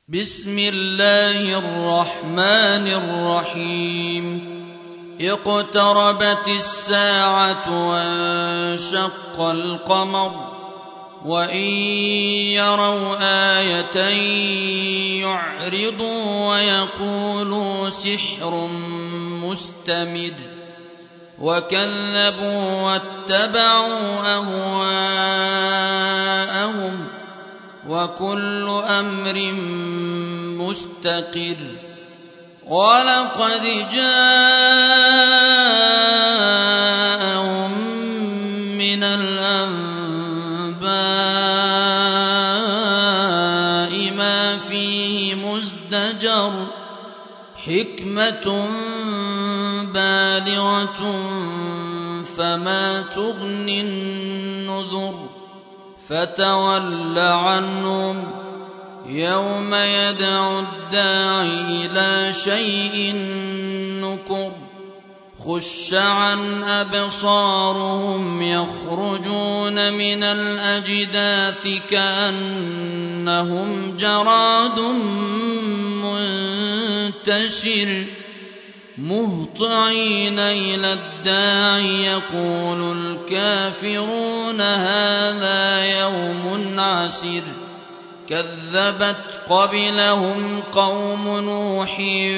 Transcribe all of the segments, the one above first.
بسم الله الرحمن الرحيم. اقتربت الساعة وانشق القمر وإن يروا آية يعرضوا ويقولوا سحر مستمر وكذبوا واتبعوا أهواءهم وكل أمر مستقر. ولقد جاءهم من الأنباء ما فيه مزدجر حكمة بالغة فما تغني النذر. فتول عنهم يوم يدعو الداعي إلى شيء نكر. خش عن أبصارهم يخرجون من الأجداث كأنهم جراد منتشر مهطعين إلى الداعي يقول الكافرون هذا يوم عسر. كذبت قبلهم قوم نوح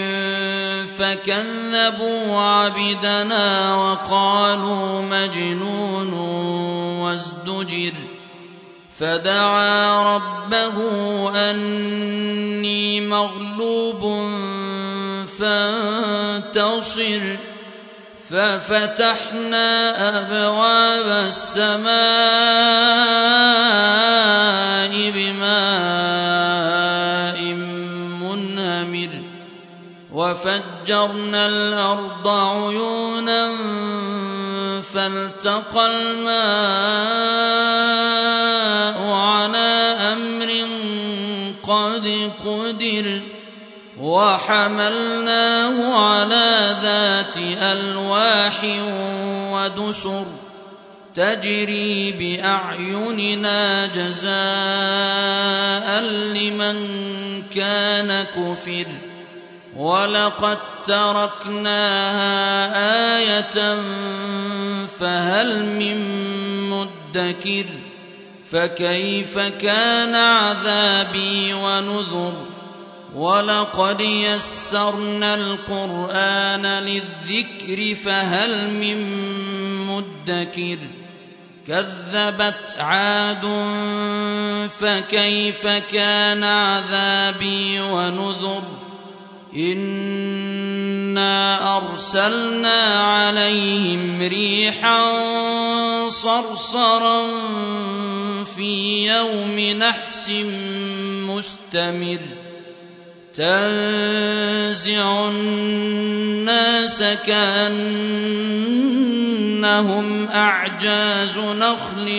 فكذبوا عبدنا وقالوا مجنون وازدجر. فدعا ربه أني مغلوب فانتصر. ففتحنا أبواب السماء بماء منهمر وفجرنا الأرض عيونا فالتقى الماء على أمر قد قدر. وحملناه على ذات ألواح ودسر تجري بأعيننا جزاء لمن كان كفر. ولقد تركناها آية فهل من مدكر. فكيف كان عذابي ونذر. ولقد يسرنا القرآن للذكر فهل من مدكر. كذبت عاد فكيف كان عذابي ونذر. إنا أرسلنا عليهم ريحا صرصرا في يوم نحس مستمر تنزع الناس كأنهم أعجاز نخل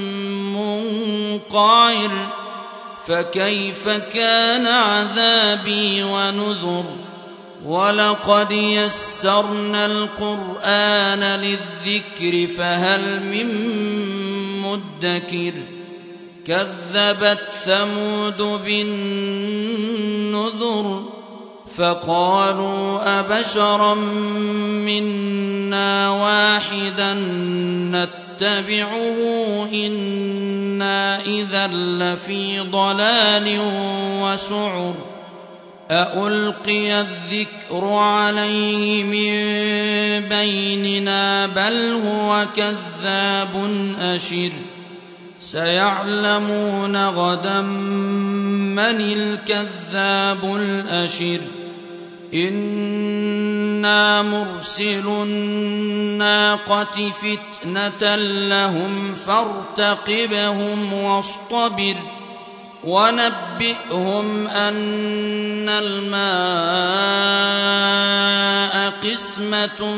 منقعر. فكيف كان عذابي ونذر. ولقد يسرنا القرآن للذكر فهل من مدكر. كذبت ثمود بالنذر فقالوا أبشرا منا واحدا نتبعه إنا إذا لفي ضلال وسعر. أألقي الذكر عليه من بيننا بل هو كذاب أشر. سيعلمون غدا من الكذاب الأشر. إنا مرسل الناقة فتنة لهم فارتقبهم واصطبر. ونبئهم أن الماء قسمة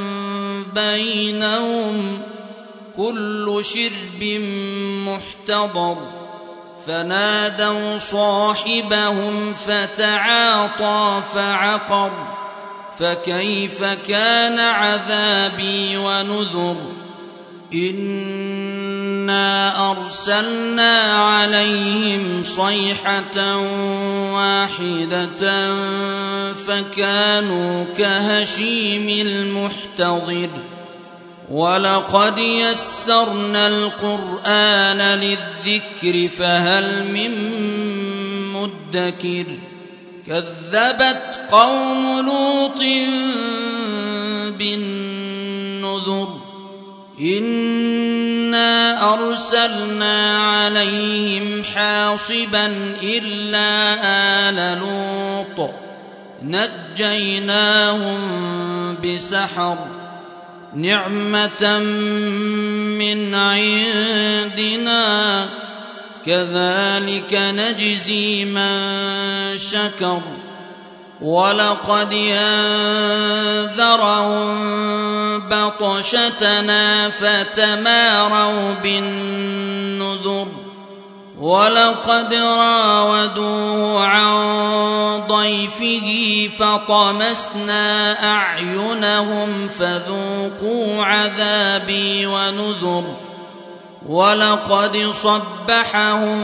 بينهم كل شرب محتضر. فنادوا صاحبهم فتعاطى فعقر. فكيف كان عذابي ونذر. إنا أرسلنا عليهم صيحة واحدة فكانوا كهشيم المحتضر ولقد يسرنا القرآن للذكر فهل من مدكر كذبت قوم لوط بالنذر إنا أرسلنا عليهم حاصبا إلا آل لوط نجيناهم بسحر نعمة من عندنا كذلك نجزي من شكر ولقد أنذرهم بطشتنا فتماروا بالنذر ولقد راودوه عن ضيفه فطمسنا أعينهم فذوقوا عذابي ونذر ولقد صبحهم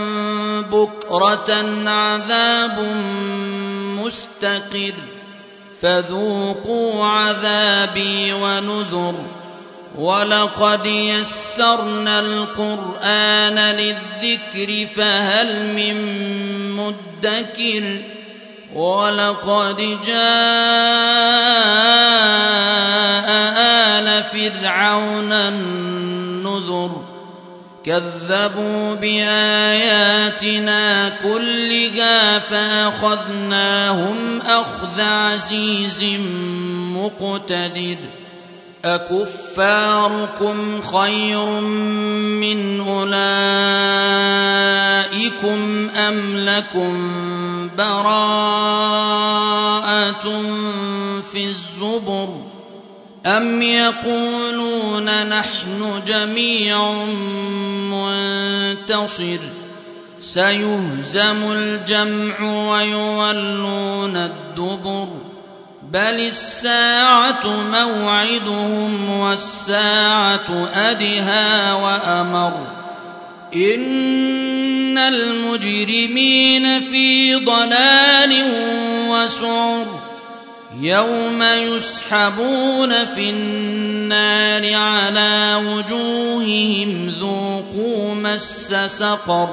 بكرة عذاب مستقر فذوقوا عذابي ونذر ولقد يسرنا القرآن للذكر فهل من مدكر ولقد جاء آل فرعون النذر كذبوا بآياتنا كلها فأخذناهم أخذ عزيز مقتدر أكفاركم خير من أولئكم أم لكم براءة في الزبر أم يقولون نحن جميع منتصر سيهزم الجمع ويولون الدبر بل الساعة موعدهم والساعة أدهى وأمر إن المجرمين في ضلال وسعر يوم يسحبون في النار على وجوههم ذوقوا مس سقر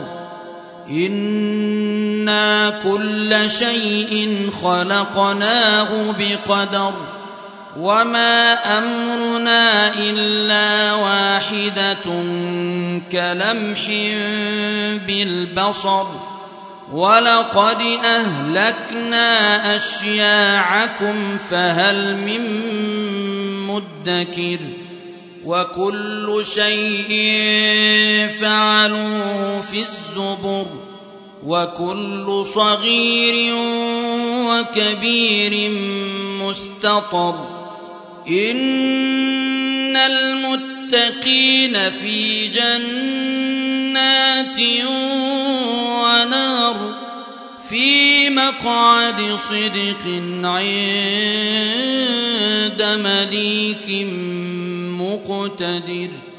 إنا كل شيء خلقناه بقدر وما أمرنا إلا واحدة كلمح بالبصر ولقد أهلكنا أشياعكم فهل من مدكر وكل شيء فعلوه في الزبر وكل صغير وكبير مستطر إن المتقين في جنات ونار في مقعد صدق عند مليك مقتدر.